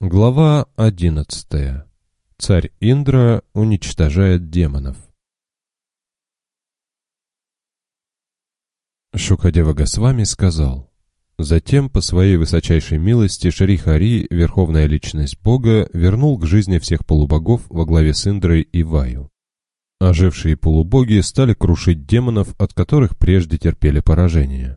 Глава 11. Царь Индра уничтожает демонов. Шукадева Госвами сказал: «Затем, по своей высочайшей милости, Шри Хари, верховная личность Бога, вернул к жизни всех полубогов во главе с Индрой и Ваю. Ожившие полубоги стали крушить демонов, от которых прежде терпели поражение.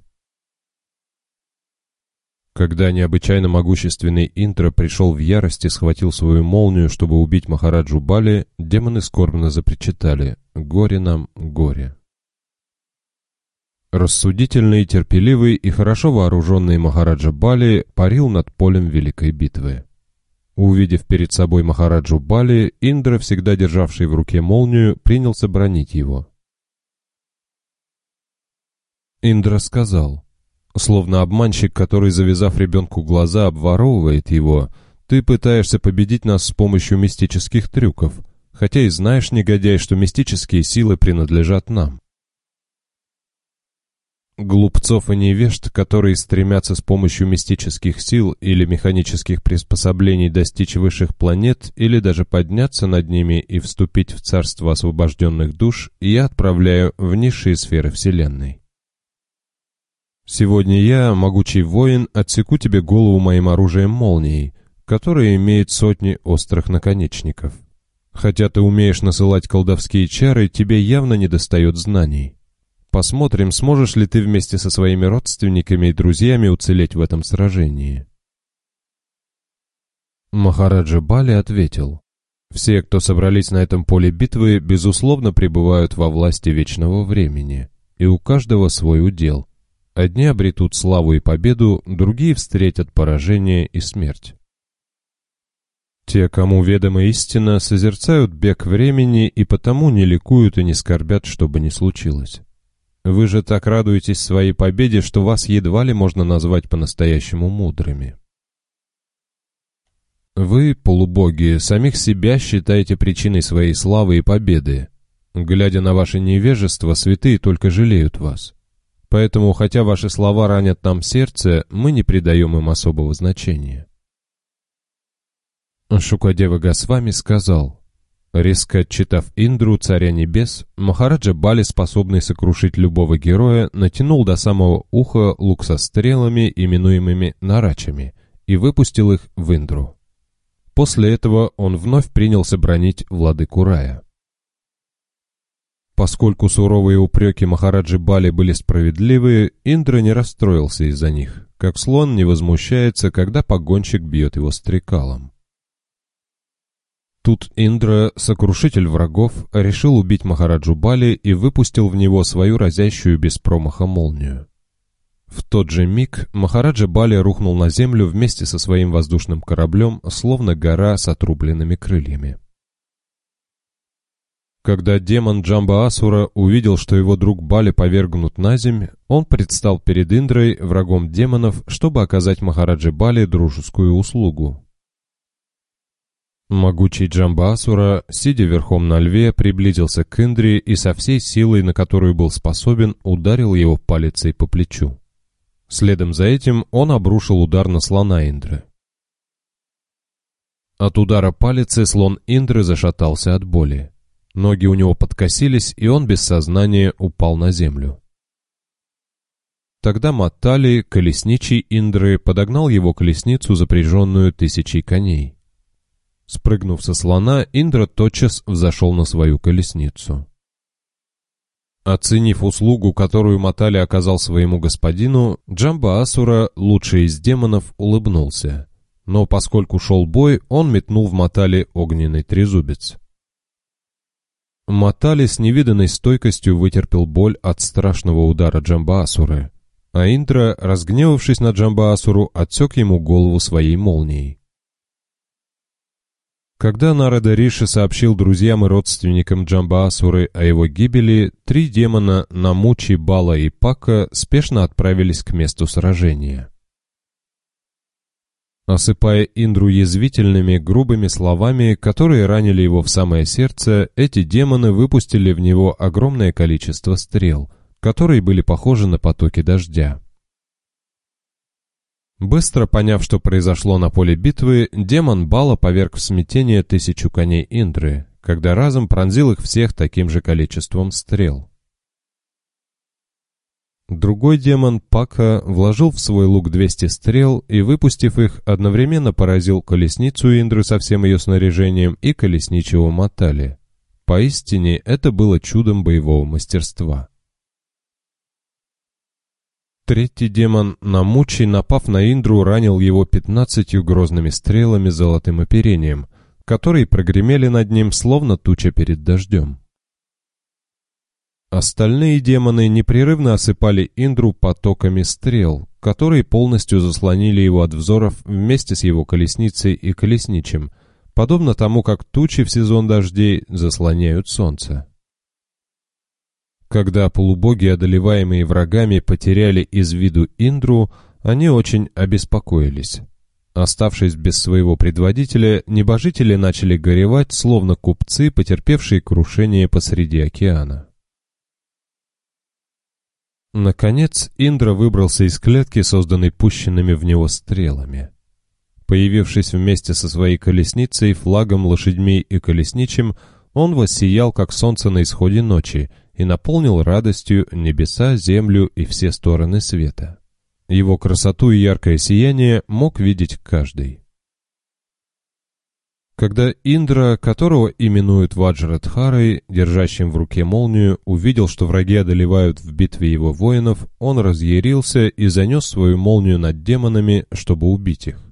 Когда необычайно могущественный Индра пришел в ярость и схватил свою молнию, чтобы убить Махараджу Бали, демоны скорбно запричитали: «Горе нам, горе!». Рассудительный, терпеливый и хорошо вооруженный Махараджа Бали парил над полем великой битвы. Увидев перед собой Махараджу Бали, Индра, всегда державший в руке молнию, принялся бранить его. Индра сказал: «Словно обманщик, который, завязав ребенку глаза, обворовывает его, ты пытаешься победить нас с помощью мистических трюков, хотя и знаешь, негодяй, что мистические силы принадлежат нам. Глупцов и невежд, которые стремятся с помощью мистических сил или механических приспособлений достичь высших планет или даже подняться над ними и вступить в царство освобожденных душ, я отправляю в низшие сферы Вселенной. Сегодня я, могучий воин, отсеку тебе голову моим оружием молнией, которое имеет сотни острых наконечников. Хотя ты умеешь насылать колдовские чары, тебе явно недостает знаний. Посмотрим, сможешь ли ты вместе со своими родственниками и друзьями уцелеть в этом сражении». Махараджа Бали ответил: «Все, кто собрались на этом поле битвы, безусловно пребывают во власти вечного времени, и у каждого свой удел. Одни обретут славу и победу, другие встретят поражение и смерть. Те, кому ведома истина, созерцают бег времени и потому не ликуют и не скорбят, что бы ни случилось. Вы же так радуетесь своей победе, что вас едва ли можно назвать по-настоящему мудрыми. Вы, полубоги, самих себя считаете причиной своей славы и победы. Глядя на ваше невежество, святые только жалеют вас. Поэтому, хотя ваши слова ранят нам сердце, мы не придаем им особого значения». Шукадева Госвами сказал: «Резко отчитав Индру, царя небес, Махараджа Бали, способный сокрушить любого героя, натянул до самого уха лук со стрелами, именуемыми нарачами, и выпустил их в Индру. После этого он вновь принялся бранить владыку рая. Поскольку суровые упреки Махараджи Бали были справедливы, Индра не расстроился из-за них, как слон не возмущается, когда погонщик бьет его стрекалом. Тут Индра, сокрушитель врагов, решил убить Махараджу Бали и выпустил в него свою разящую без промаха молнию. В тот же миг Махараджа Бали рухнул на землю вместе со своим воздушным кораблем, словно гора с отрубленными крыльями. Когда демон Джамба-асура увидел, что его друг Бали повергнут на земь, он предстал перед Индрой, врагом демонов, чтобы оказать Махараджи Бали дружескую услугу. Могучий Джамба-асура, сидя верхом на льве, приблизился к Индре и со всей силой, на которую был способен, ударил его палицей по плечу. Следом за этим он обрушил удар на слона Индры. От удара палицы слон Индры зашатался от боли. Ноги у него подкосились, и он без сознания упал на землю. Тогда Маттали, колесничий Индры, подогнал его колесницу, запряженную 1000 коней. Спрыгнув со слона, Индра тотчас взошел на свою колесницу. Оценив услугу, которую Маттали оказал своему господину, Джамба-асура, лучший из демонов, улыбнулся. Но поскольку шел бой, он метнул в Маттали огненный трезубец. Маттали с невиданной стойкостью вытерпел боль от страшного удара Джамба-асуры, а Индра, разгневавшись на Джамба-асуру, отсек ему голову своей молнией. Когда Нарада Риши сообщил друзьям и родственникам Джамба-асуры о его гибели, 3 демона Намучи, Бала и Пака спешно отправились к месту сражения. Осыпая Индру язвительными, грубыми словами, которые ранили его в самое сердце, эти демоны выпустили в него огромное количество стрел, которые были похожи на потоки дождя. Быстро поняв, что произошло на поле битвы, демон Бала поверг в смятение 1000 коней Индры, когда разом пронзил их всех таким же количеством стрел. Другой демон, Пака, вложил в свой лук 200 стрел и, выпустив их, одновременно поразил колесницу Индры со всем ее снаряжением и колесничего Матали. Поистине, это было чудом боевого мастерства. Третий демон, Намучи, напав на Индру, ранил его 15 грозными стрелами с золотым оперением, которые прогремели над ним, словно туча перед дождем. Остальные демоны непрерывно осыпали Индру потоками стрел, которые полностью заслонили его от взоров вместе с его колесницей и колесничем, подобно тому, как тучи в сезон дождей заслоняют солнце. Когда полубоги, одолеваемые врагами, потеряли из виду Индру, они очень обеспокоились. Оставшись без своего предводителя, небожители начали горевать, словно купцы, потерпевшие крушение посреди океана. Наконец, Индра выбрался из клетки, созданной пущенными в него стрелами. Появившись вместе со своей колесницей, флагом, лошадьми и колесничим, он воссиял, как солнце на исходе ночи, и наполнил радостью небеса, землю и все стороны света. Его красоту и яркое сияние мог видеть каждый. Когда Индра, которого именуют Ваджрадхарой, держащим в руке молнию, увидел, что враги одолевают в битве его воинов, он разъярился и занес свою молнию над демонами, чтобы убить их.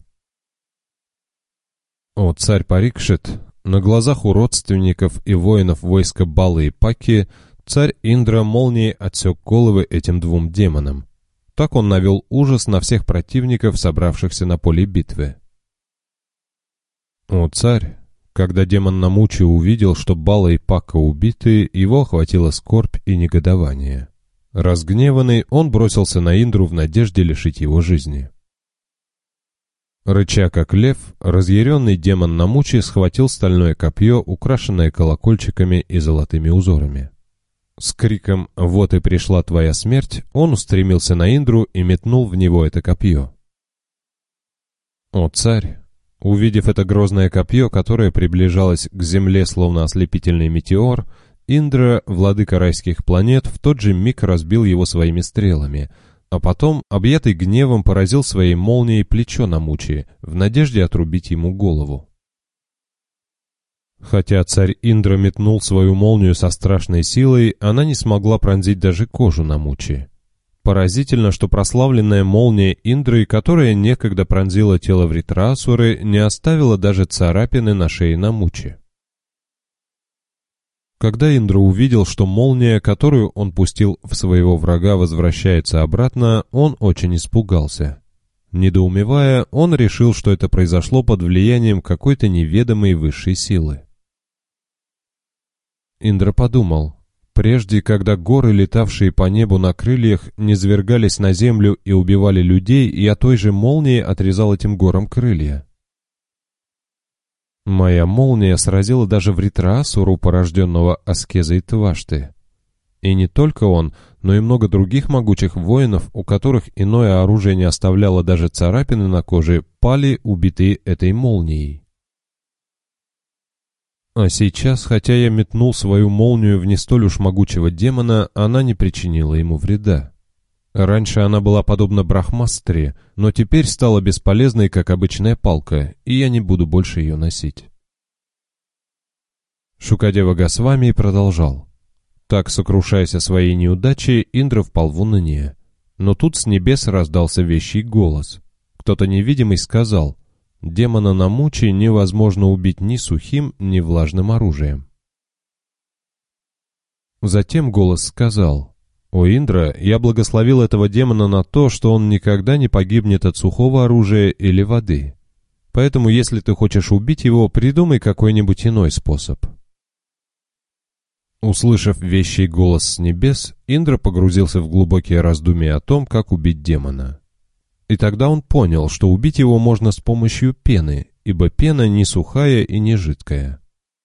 О царь Парикшит, на глазах у родственников и воинов войска Балы и Паки, царь Индра молнией отсек головы этим двум демонам. Так он навел ужас на всех противников, собравшихся на поле битвы. О царь, когда демон Намучи увидел, что Бала и Пака убиты, его охватила скорбь и негодование. Разгневанный, он бросился на Индру в надежде лишить его жизни. Рыча как лев, разъяренный демон Намучи схватил стальное копье, украшенное колокольчиками и золотыми узорами. С криком «Вот и пришла твоя смерть!» он устремился на Индру и метнул в него это копье. О царь! Увидев это грозное копье, которое приближалось к земле словно ослепительный метеор, Индра, владыка райских планет, в тот же миг разбил его своими стрелами, а потом, объятый гневом, поразил своей молнией плечо Намучи, в надежде отрубить ему голову. Хотя царь Индра метнул свою молнию со страшной силой, она не смогла пронзить даже кожу Намучи. Поразительно, что прославленная молния Индры, которая некогда пронзила тело Вритрасуры, не оставила даже царапины на шее Намучи. Когда Индра увидел, что молния, которую он пустил в своего врага, возвращается обратно, он очень испугался. Недоумевая, он решил, что это произошло под влиянием какой-то неведомой высшей силы. Индра подумал: прежде, когда горы, летавшие по небу на крыльях, низвергались на землю и убивали людей, я той же молнией отрезал этим горам крылья. Моя молния сразила даже Вритрасуру, порожденного аскезой Твашты. И не только он, но и много других могучих воинов, у которых иное оружие не оставляло даже царапины на коже, пали, убитые этой молнией. А сейчас, хотя я метнул свою молнию в не столь уж могучего демона, она не причинила ему вреда. Раньше она была подобна Брахмастре, но теперь стала бесполезной, как обычная палка, и я не буду больше ее носить. Шукадева Госвами продолжал. Так, сокрушаясь о своей неудаче, Индра впал в уныние. Но тут с небес раздался вещий голос. Кто-то невидимый сказал: демона Намучи невозможно убить ни сухим, ни влажным оружием. Затем голос сказал: «О Индра, я благословил этого демона на то, что он никогда не погибнет от сухого оружия или воды. Поэтому, если ты хочешь убить его, придумай какой-нибудь иной способ». Услышав вещий голос с небес, Индра погрузился в глубокие раздумья о том, как убить демона. И тогда он понял, что убить его можно с помощью пены, ибо пена не сухая и не жидкая.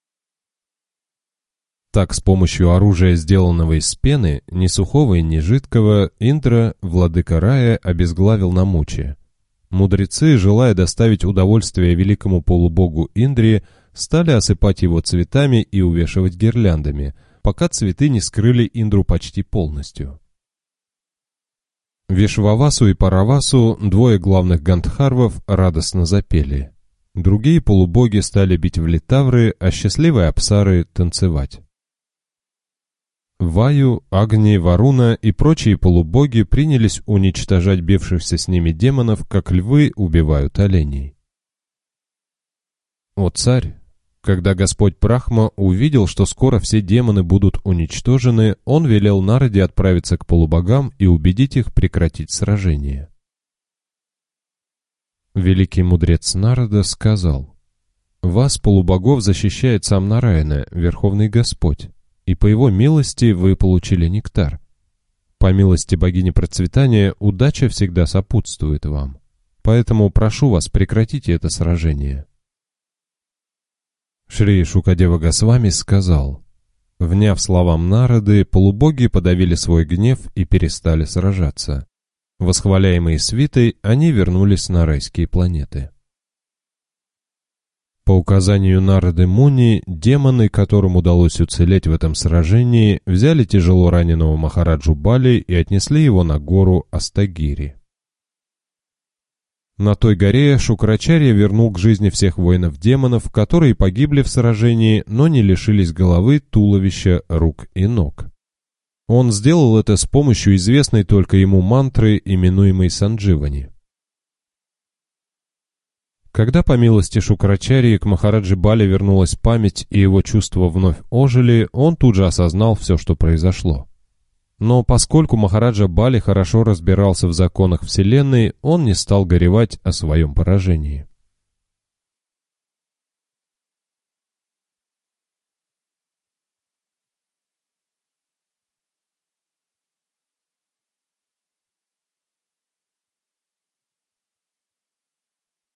Так, с помощью оружия, сделанного из пены, ни сухого и ни жидкого, Индра, владыка рая, обезглавил Намучи. Мудрецы, желая доставить удовольствие великому полубогу Индре, стали осыпать его цветами и увешивать гирляндами, пока цветы не скрыли Индру почти полностью. Вишвавасу и Паравасу, двое главных гандхарвов, радостно запели. Другие полубоги стали бить в литавры, а счастливые апсары танцевать. Ваю, Агни, Варуна и прочие полубоги принялись уничтожать бившихся с ними демонов, как львы убивают оленей. О царь! Когда Господь Брахма увидел, что скоро все демоны будут уничтожены, он велел Нараде отправиться к полубогам и убедить их прекратить сражение. Великий мудрец Нарада сказал: «Вас, полубогов, защищает сам Нараяна, Верховный Господь, и по его милости вы получили нектар. По милости богини процветания удача всегда сопутствует вам. Поэтому прошу вас, прекратите это сражение». Шри Шукадева Госвами сказал: вняв словам Нарады, полубоги подавили свой гнев и перестали сражаться. Восхваляемые свитой, они вернулись на райские планеты. По указанию Нарады Муни, демоны, которым удалось уцелеть в этом сражении, взяли тяжело раненого Махараджу Бали и отнесли его на гору Астагири. На той горе Шукрачарья вернул к жизни всех воинов-демонов, которые погибли в сражении, но не лишились головы, туловища, рук и ног. Он сделал это с помощью известной только ему мантры, именуемой Сандживани. Когда по милости Шукрачарьи к Махараджи Бали вернулась память и его чувства вновь ожили, он тут же осознал все, что произошло. Но поскольку Махараджа Бали хорошо разбирался в законах Вселенной, он не стал горевать о своем поражении.